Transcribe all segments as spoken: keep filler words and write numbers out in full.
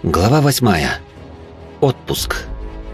Глава восьмая. Отпуск.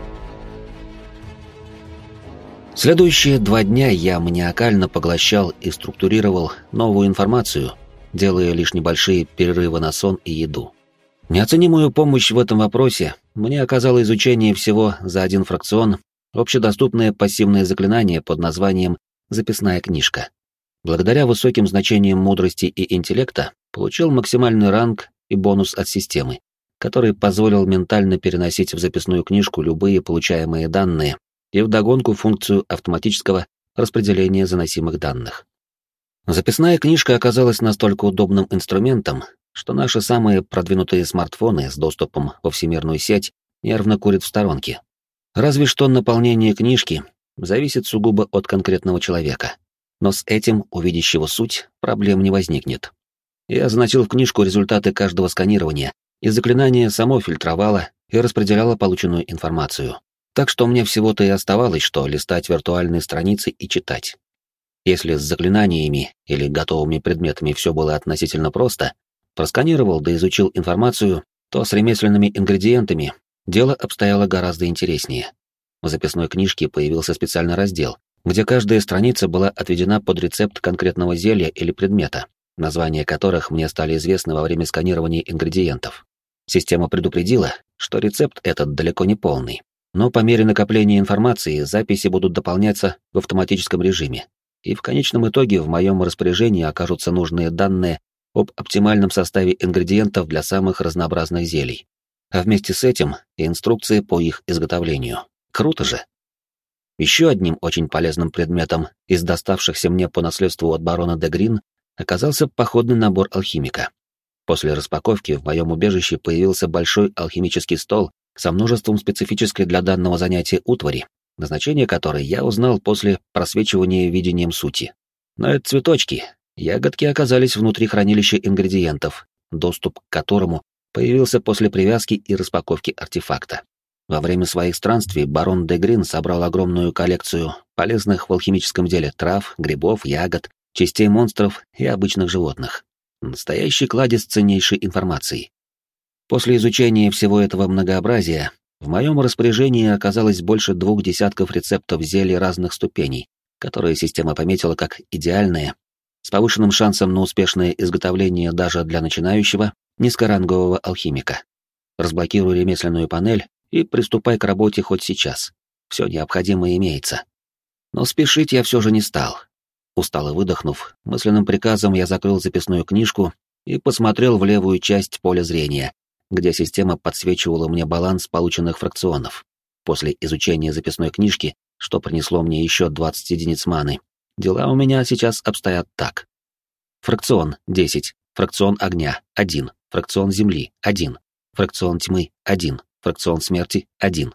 Следующие два дня я маниакально поглощал и структурировал новую информацию, делая лишь небольшие перерывы на сон и еду. Неоценимую помощь в этом вопросе мне оказало изучение всего за один фракцион общедоступное пассивное заклинание под названием «Записная книжка». Благодаря высоким значениям мудрости и интеллекта получил максимальный ранг и бонус от системы, который позволил ментально переносить в записную книжку любые получаемые данные и вдогонку функцию автоматического распределения заносимых данных. Записная книжка оказалась настолько удобным инструментом, что наши самые продвинутые смартфоны с доступом во всемирную сеть нервно курят в сторонке. Разве что наполнение книжки зависит сугубо от конкретного человека. Но с этим, у видящего суть, проблем не возникнет. Я заносил в книжку результаты каждого сканирования, и заклинание само фильтровало и распределяло полученную информацию. Так что мне всего-то и оставалось, что листать виртуальные страницы и читать. Если с заклинаниями или готовыми предметами все было относительно просто, просканировал да изучил информацию, то с ремесленными ингредиентами дело обстояло гораздо интереснее. В записной книжке появился специальный раздел, где каждая страница была отведена под рецепт конкретного зелья или предмета, названия которых мне стали известны во время сканирования ингредиентов. Система предупредила, что рецепт этот далеко не полный, но по мере накопления информации записи будут дополняться в автоматическом режиме, и в конечном итоге в моем распоряжении окажутся нужные данные об оптимальном составе ингредиентов для самых разнообразных зелий, а вместе с этим и инструкции по их изготовлению. Круто же! Еще одним очень полезным предметом из доставшихся мне по наследству от барона де Грин оказался походный набор алхимика. После распаковки в моем убежище появился большой алхимический стол со множеством специфической для данного занятия утвари, назначение которой я узнал после просвечивания видением сути. Но это цветочки, ягодки оказались внутри хранилища ингредиентов, доступ к которому появился после привязки и распаковки артефакта. Во время своих странствий барон де Грин собрал огромную коллекцию полезных в алхимическом деле трав, грибов, ягод, частей монстров и обычных животных. Настоящий кладезь ценнейшей информации. После изучения всего этого многообразия в моем распоряжении оказалось больше двух десятков рецептов зелий разных ступеней, которые система пометила как идеальные, с повышенным шансом на успешное изготовление даже для начинающего низкорангового алхимика. Разблокируй ремесленную панель и приступай к работе хоть сейчас. Все необходимое имеется. Но спешить я все же не стал. Устало выдохнув, мысленным приказом я закрыл записную книжку и посмотрел в левую часть поля зрения, где система подсвечивала мне баланс полученных фракционов. После изучения записной книжки, что принесло мне еще двадцать единиц маны, дела у меня сейчас обстоят так. Фракцион — десять, фракцион огня — один, фракцион земли — один, фракцион тьмы — один, фракцион смерти — один.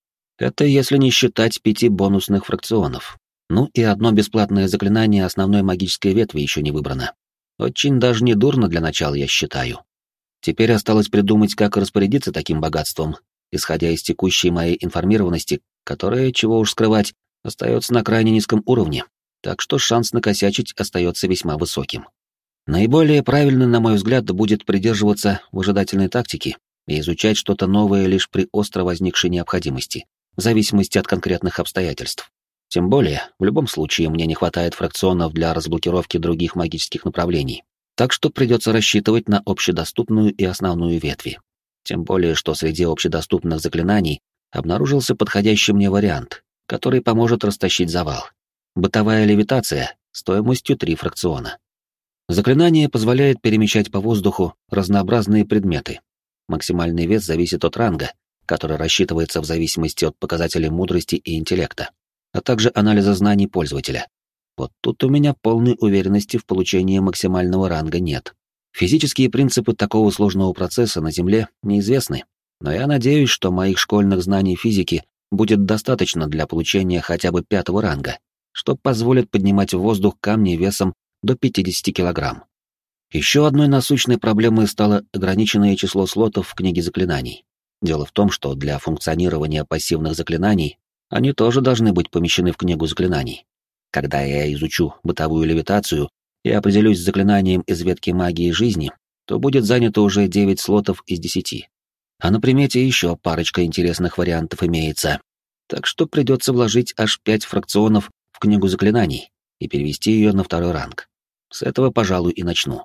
Это если не считать пяти бонусных фракционов. Ну и одно бесплатное заклинание основной магической ветви еще не выбрано. Очень даже не дурно для начала, я считаю. Теперь осталось придумать, как распорядиться таким богатством, исходя из текущей моей информированности, которая, чего уж скрывать, остается на крайне низком уровне, так что шанс накосячить остается весьма высоким. Наиболее правильно, на мой взгляд, будет придерживаться выжидательной тактики и изучать что-то новое лишь при остро возникшей необходимости, в зависимости от конкретных обстоятельств. Тем более, в любом случае мне не хватает фракционов для разблокировки других магических направлений, так что придется рассчитывать на общедоступную и основную ветви. Тем более, что среди общедоступных заклинаний обнаружился подходящий мне вариант, который поможет растащить завал. Бытовая левитация стоимостью три фракциона. Заклинание позволяет перемещать по воздуху разнообразные предметы. Максимальный вес зависит от ранга, который рассчитывается в зависимости от показателей мудрости и интеллекта, а также анализа знаний пользователя. Вот тут у меня полной уверенности в получении максимального ранга нет. Физические принципы такого сложного процесса на Земле неизвестны, но я надеюсь, что моих школьных знаний физики будет достаточно для получения хотя бы пятого ранга, что позволит поднимать в воздух камни весом до пятидесяти килограмм. Еще одной насущной проблемой стало ограниченное число слотов в книге заклинаний. Дело в том, что для функционирования пассивных заклинаний они тоже должны быть помещены в книгу заклинаний. Когда я изучу бытовую левитацию и определюсь с заклинанием из ветки магии жизни, то будет занято уже девять слотов из десяти. А на примете еще парочка интересных вариантов имеется. Так что придется вложить аж пять фракционов в книгу заклинаний и перевести ее на второй ранг. С этого, пожалуй, и начну.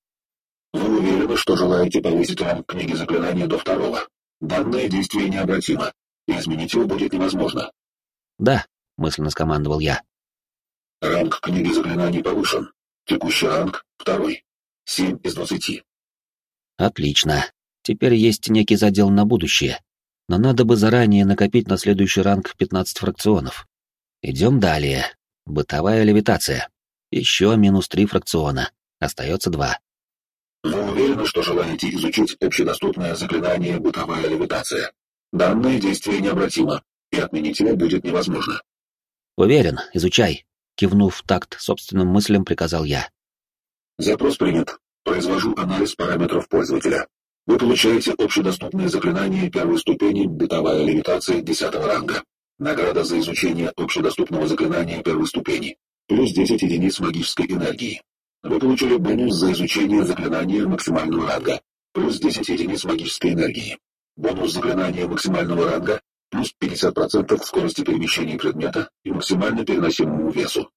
Вы уверены, что желаете повысить ранг книги заклинаний до второго? Данное действие необратимо, и изменить его будет невозможно. Да, мысленно скомандовал я. Ранг книги заклинаний повышен. Текущий ранг — второй. Семь из двадцати. Отлично. Теперь есть некий задел на будущее. Но надо бы заранее накопить на следующий ранг пятнадцать фракционов. Идем далее. Бытовая левитация. Еще минус три фракциона. Остается два. Вы уверены, что желаете изучить общедоступное заклинание «Бытовая левитация»? Данное действие необратимо, и отменить его будет невозможно. Уверен, изучай. Кивнув в такт собственным мыслям, приказал я. Запрос принят. Произвожу анализ параметров пользователя. Вы получаете общедоступное заклинание первой ступени «Бытовая левитация» десятого ранга. Награда за изучение общедоступного заклинания первой ступени. Плюс десять единиц магической энергии. Вы получили бонус за изучение заклинания максимального ранга. Плюс десять единиц магической энергии. Бонус заклинания максимального ранга. Плюс пятьдесят процентов скорости перемещения предмета и максимально переносимому весу.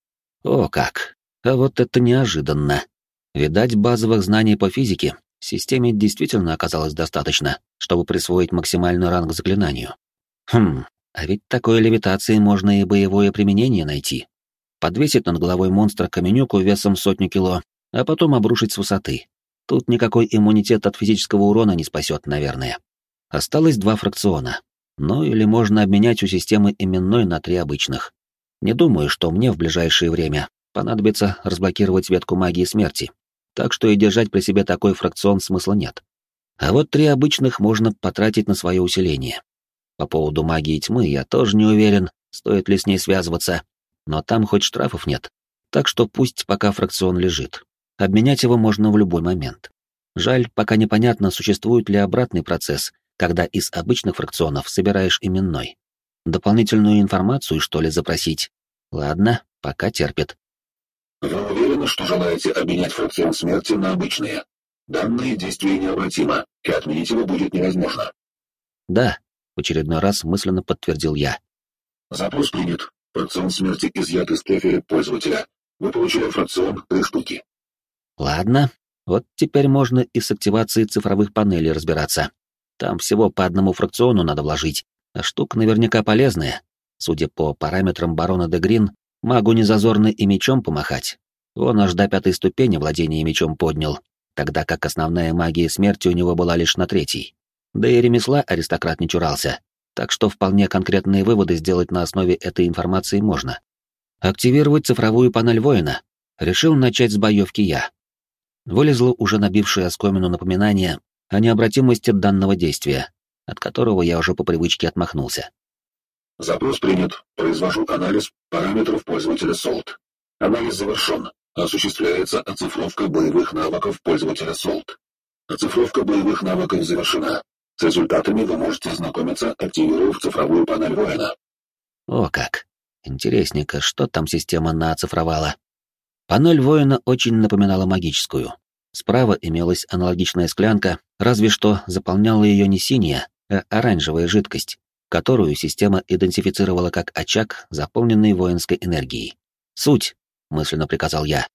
О как! А вот это неожиданно. Видать, базовых знаний по физике системе действительно оказалось достаточно, чтобы присвоить максимальный ранг заклинанию. Хм, а ведь такой левитации можно и боевое применение найти. Подвесить над головой монстра каменюку весом сотню кило, а потом обрушить с высоты. Тут никакой иммунитет от физического урона не спасет, наверное. Осталось два фракциона. Ну или можно обменять у системы именной на три обычных. Не думаю, что мне в ближайшее время понадобится разблокировать ветку магии смерти, так что и держать при себе такой фракцион смысла нет. А вот три обычных можно потратить на свое усиление. По поводу магии тьмы я тоже не уверен, стоит ли с ней связываться, но там хоть штрафов нет, так что пусть пока фракцион лежит. Обменять его можно в любой момент. Жаль, пока непонятно, существует ли обратный процесс, когда из обычных фракционов собираешь именной. Дополнительную информацию, что ли, запросить? Ладно, пока терпит. Вы уверены, что желаете обменять фракцион смерти на обычные? Данное действие необратимо, и отменить его будет невозможно. Да, в очередной раз мысленно подтвердил я. Запрос принят. Фракцион смерти изъят из профиля пользователя. Вы получили фракцион три штуки. Ладно, вот теперь можно и с активацией цифровых панелей разбираться. Там всего по одному фракциону надо вложить, а штука наверняка полезная. Судя по параметрам барона де Грин, магу не зазорно и мечом помахать. Он аж до пятой ступени владения мечом поднял, тогда как основная магия смерти у него была лишь на третьей. Да и ремесла аристократ не чурался, так что вполне конкретные выводы сделать на основе этой информации можно. Активировать цифровую панель воина. Решил начать с боевки я. Вылезло уже набившее оскомину напоминание о необратимости данного действия, от которого я уже по привычке отмахнулся. Запрос принят. Произвожу анализ параметров пользователя Солт. Анализ завершен. Осуществляется оцифровка боевых навыков пользователя Солт. Оцифровка боевых навыков завершена. С результатами вы можете ознакомиться, активировав цифровую панель воина. О как! Интересненько, что там система наоцифровала. Панель воина очень напоминала магическую. Справа имелась аналогичная склянка, разве что заполняла ее не синяя, а оранжевая жидкость, которую система идентифицировала как очаг, заполненный воинской энергией. «Суть!» — мысленно приказал я.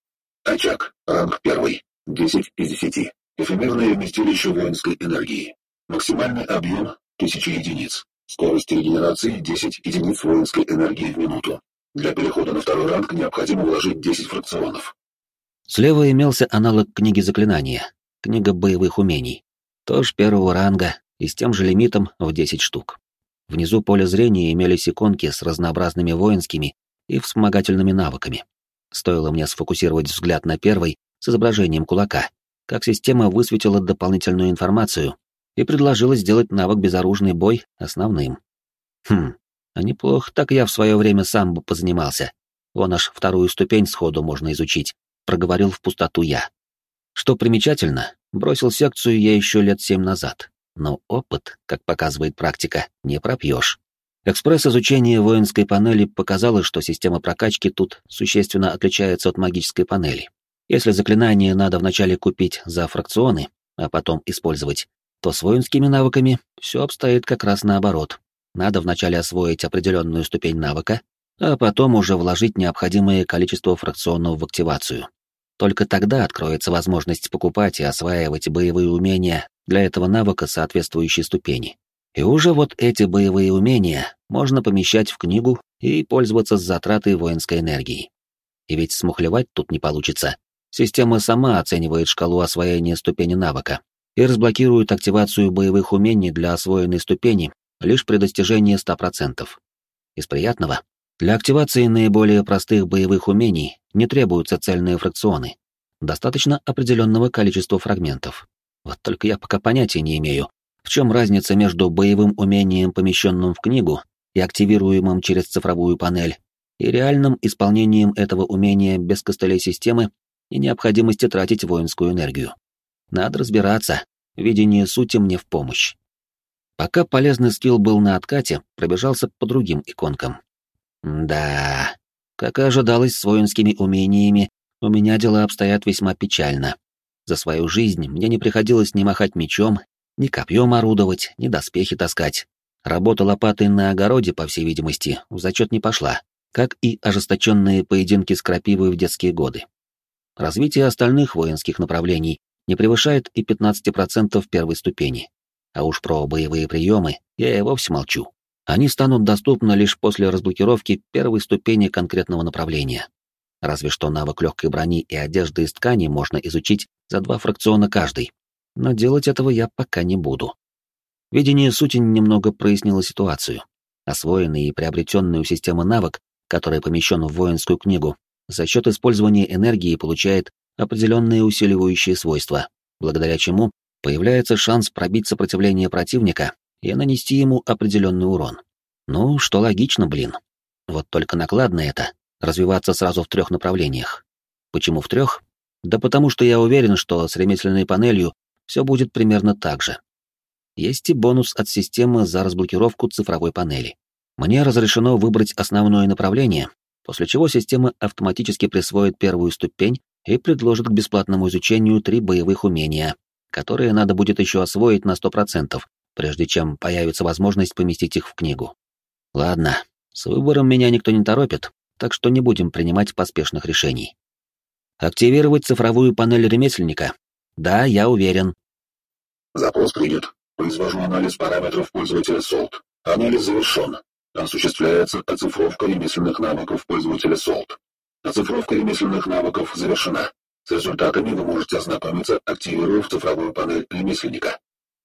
Очаг. Ранг первый. десять из десяти. Эфемерное вместилище воинской энергии. Максимальный объем — тысяча единиц. Скорость регенерации — десять единиц воинской энергии в минуту. Для перехода на второй ранг необходимо вложить десять фракционов. Слева имелся аналог книги заклинания, книга боевых умений. Тоже первого ранга и с тем же лимитом в десять штук. Внизу поля зрения имелись иконки с разнообразными воинскими и вспомогательными навыками. Стоило мне сфокусировать взгляд на первой с изображением кулака, как система высветила дополнительную информацию и предложила сделать навык безоружный бой основным. Хм, а неплохо так я в свое время сам бы позанимался. Вон аж вторую ступень сходу можно изучить, проговорил в пустоту я. Что примечательно, бросил секцию я еще лет семь назад, но опыт, как показывает практика, не пропьешь. Экспресс-изучение воинской панели показало, что система прокачки тут существенно отличается от магической панели. Если заклинание надо вначале купить за фракционы, а потом использовать, то с воинскими навыками все обстоит как раз наоборот. Надо вначале освоить определенную ступень навыка, а потом уже вложить необходимое количество фракционов в активацию. Только тогда откроется возможность покупать и осваивать боевые умения для этого навыка соответствующей ступени. И уже вот эти боевые умения можно помещать в книгу и пользоваться с затратой воинской энергии. И ведь смухлевать тут не получится. Система сама оценивает шкалу освоения ступени навыка и разблокирует активацию боевых умений для освоенной ступени лишь при достижении ста процентов. Из приятного, для активации наиболее простых боевых умений не требуются цельные фракционы. Достаточно определенного количества фрагментов. Вот только я пока понятия не имею, в чем разница между боевым умением, помещенным в книгу и активируемым через цифровую панель, и реальным исполнением этого умения без костылей системы и необходимости тратить воинскую энергию. Надо разбираться, видение сути мне в помощь. Пока полезный скилл был на откате, пробежался по другим иконкам. Да, как и ожидалось, с воинскими умениями у меня дела обстоят весьма печально. За свою жизнь мне не приходилось ни махать мечом, ни копьем орудовать, ни доспехи таскать. Работа лопатой на огороде, по всей видимости, в зачет не пошла, как и ожесточенные поединки с крапивой в детские годы. Развитие остальных воинских направлений не превышает и пятнадцати процентов первой ступени. А уж про боевые приемы я и вовсе молчу. Они станут доступны лишь после разблокировки первой ступени конкретного направления. Разве что навык легкой брони и одежды из ткани можно изучить за два фракциона каждый. Но делать этого я пока не буду. Видение сути немного прояснило ситуацию. Освоенный и приобретенный у системы навык, который помещен в воинскую книгу, за счет использования энергии получает определенные усиливающие свойства, благодаря чему появляется шанс пробить сопротивление противника и нанести ему определенный урон. Ну, что логично, блин. Вот только накладно это — развиваться сразу в трех направлениях. Почему в трех? Да потому что я уверен, что с ремесленной панелью все будет примерно так же. Есть и бонус от системы за разблокировку цифровой панели. Мне разрешено выбрать основное направление, после чего система автоматически присвоит первую ступень и предложит к бесплатному изучению три боевых умения, которые надо будет еще освоить на сто процентов, прежде чем появится возможность поместить их в книгу. Ладно, с выбором меня никто не торопит, так что не будем принимать поспешных решений. Активировать цифровую панель ремесленника? Да, я уверен. Запрос принят. Произвожу анализ параметров пользователя солд. Анализ завершен. Осуществляется оцифровка ремесленных навыков пользователя солд. Оцифровка ремесленных навыков завершена. С результатами вы можете ознакомиться, активировав цифровую панель ремесленника.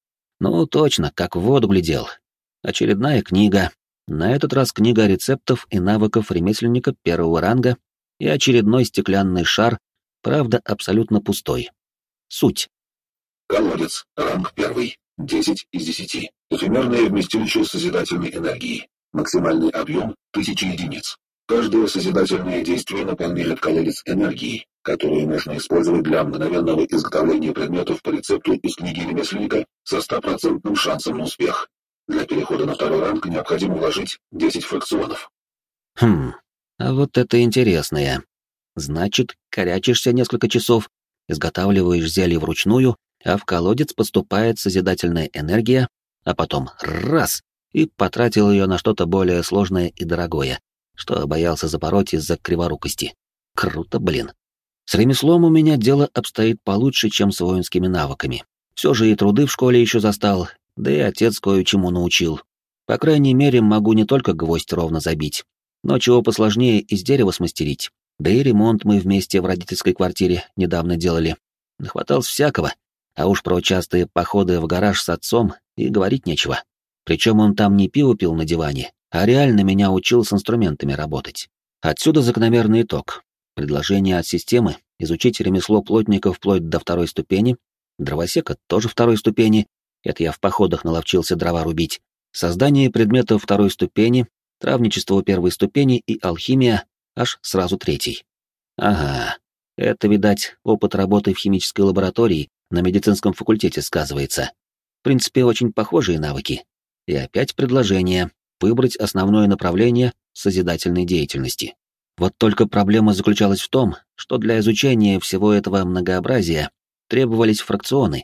Ну, точно, как в воду глядел. Очередная книга. На этот раз книга рецептов и навыков ремесленника первого ранга и очередной стеклянный шар, правда, абсолютно пустой. Суть. Колодец. Ранг первый. десять из десяти. Эфемерное вместилище созидательной энергии. Максимальный объем — тысяча единиц. Каждое созидательное действие наполняет колодец энергии, которую можно использовать для мгновенного изготовления предметов по рецепту из книги ремесленника со стопроцентным шансом на успех. Для перехода на второй ранг необходимо вложить десять фракционов. Хм, а вот это интересное. Значит, корячишься несколько часов, изготавливаешь зелье вручную, а в колодец поступает созидательная энергия, а потом раз — и потратил ее на что-то более сложное и дорогое, что боялся запороть из-за криворукости. Круто, блин. С ремеслом у меня дело обстоит получше, чем с воинскими навыками. Все же и труды в школе еще застал, да и отец кое-чему научил. По крайней мере, могу не только гвоздь ровно забить, но чего посложнее из дерева смастерить. Да и ремонт мы вместе в родительской квартире недавно делали. Нахватался всякого, а уж про частые походы в гараж с отцом и говорить нечего. Причем он там не пиво пил на диване, а реально меня учил с инструментами работать. Отсюда закономерный итог. Предложение от системы изучить ремесло плотника вплоть до второй ступени, дровосека тоже второй ступени, это я в походах наловчился дрова рубить, создание предметов второй ступени, травничество первой ступени и алхимия аж сразу третий. Ага, это, видать, опыт работы в химической лаборатории на медицинском факультете сказывается. В принципе, очень похожие навыки. И опять предложение выбрать основное направление созидательной деятельности. Вот только проблема заключалась в том, что для изучения всего этого многообразия требовались фракционы,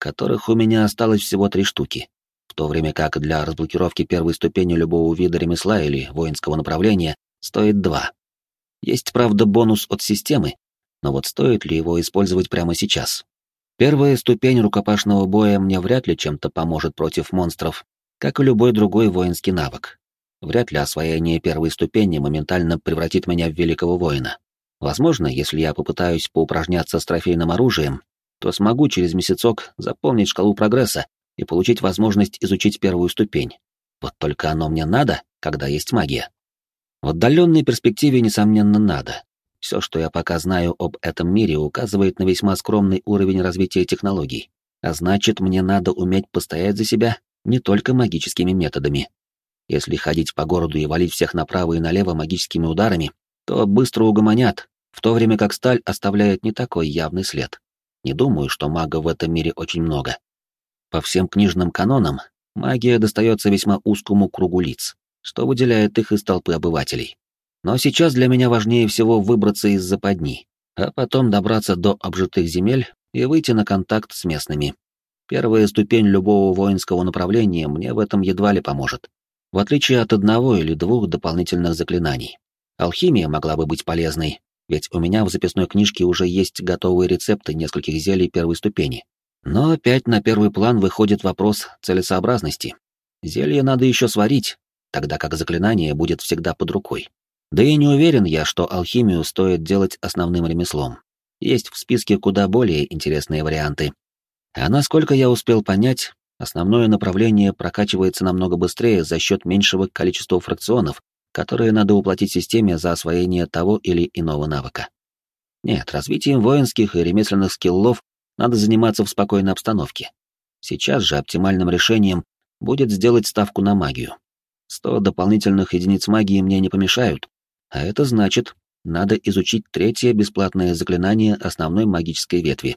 которых у меня осталось всего три штуки, в то время как для разблокировки первой ступени любого вида ремесла или воинского направления стоит два. Есть, правда, бонус от системы, но вот стоит ли его использовать прямо сейчас? Первая ступень рукопашного боя мне вряд ли чем-то поможет против монстров, как и любой другой воинский навык. Вряд ли освоение первой ступени моментально превратит меня в великого воина. Возможно, если я попытаюсь поупражняться с трофейным оружием, то смогу через месяцок заполнить шкалу прогресса и получить возможность изучить первую ступень. Вот только оно мне надо, когда есть магия. В отдаленной перспективе, несомненно, надо. Все, что я пока знаю об этом мире, указывает на весьма скромный уровень развития технологий. А значит, мне надо уметь постоять за себя не только магическими методами. Если ходить по городу и валить всех направо и налево магическими ударами, то быстро угомонят, в то время как сталь оставляет не такой явный след. Не думаю, что магов в этом мире очень много. По всем книжным канонам, магия достается весьма узкому кругу лиц, что выделяет их из толпы обывателей. Но сейчас для меня важнее всего выбраться из западни, а потом добраться до обжитых земель и выйти на контакт с местными. Первая ступень любого воинского направления мне в этом едва ли поможет, в отличие от одного или двух дополнительных заклинаний. Алхимия могла бы быть полезной, ведь у меня в записной книжке уже есть готовые рецепты нескольких зелий первой ступени. Но опять на первый план выходит вопрос целесообразности. Зелье надо еще сварить, тогда как заклинание будет всегда под рукой. Да и не уверен я, что алхимию стоит делать основным ремеслом. Есть в списке куда более интересные варианты. А насколько я успел понять, основное направление прокачивается намного быстрее за счет меньшего количества фракционов, которые надо уплатить системе за освоение того или иного навыка. Нет, развитием воинских и ремесленных скиллов надо заниматься в спокойной обстановке. Сейчас же оптимальным решением будет сделать ставку на магию. Сто дополнительных единиц магии мне не помешают, а это значит, надо изучить третье бесплатное заклинание основной магической ветви.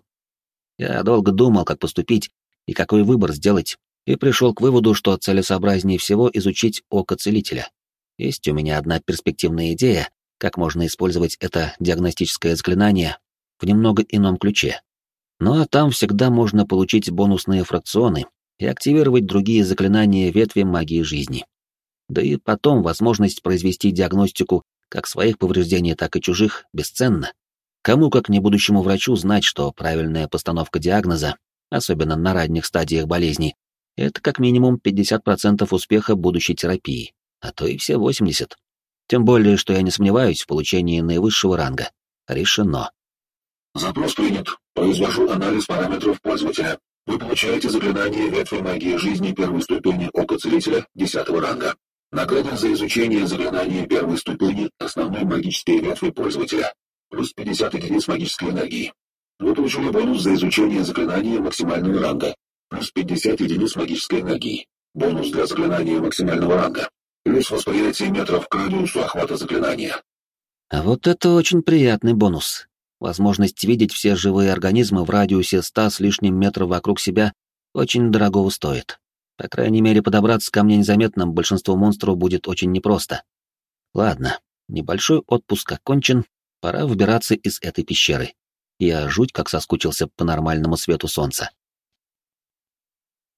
Я долго думал, как поступить и какой выбор сделать, и пришел к выводу, что целесообразнее всего изучить Око Целителя. Есть у меня одна перспективная идея, как можно использовать это диагностическое заклинание в немного ином ключе. Ну а там всегда можно получить бонусные фракционы и активировать другие заклинания ветви магии жизни. Да и потом возможность произвести диагностику как своих повреждений, так и чужих бесценна. Кому, как не будущему врачу, знать, что правильная постановка диагноза, особенно на ранних стадиях болезни, это как минимум пятьдесят процентов успеха будущей терапии, а то и все восемьдесят процентов. Тем более, что я не сомневаюсь в получении наивысшего ранга. Решено. Запрос принят. Произвожу анализ параметров пользователя. Вы получаете заклинание ветви магии жизни первой ступени Око Целителя десятого ранга. Награда за изучение заклинания первой ступени основной магической ветви пользователя. Плюс пятьдесят единиц магической энергии. Вы получили бонус за изучение заклинания максимального ранга. Плюс пятьдесят единиц магической энергии. Бонус для заклинания максимального ранга. Плюс восприятие метров к радиусу охвата заклинания. А вот это очень приятный бонус. Возможность видеть все живые организмы в радиусе ста с лишним метров вокруг себя очень дорогого стоит. По крайней мере, подобраться ко мне незаметно большинству монстров будет очень непросто. Ладно, небольшой отпуск окончен, пора выбираться из этой пещеры. Я жуть как соскучился по нормальному свету солнца.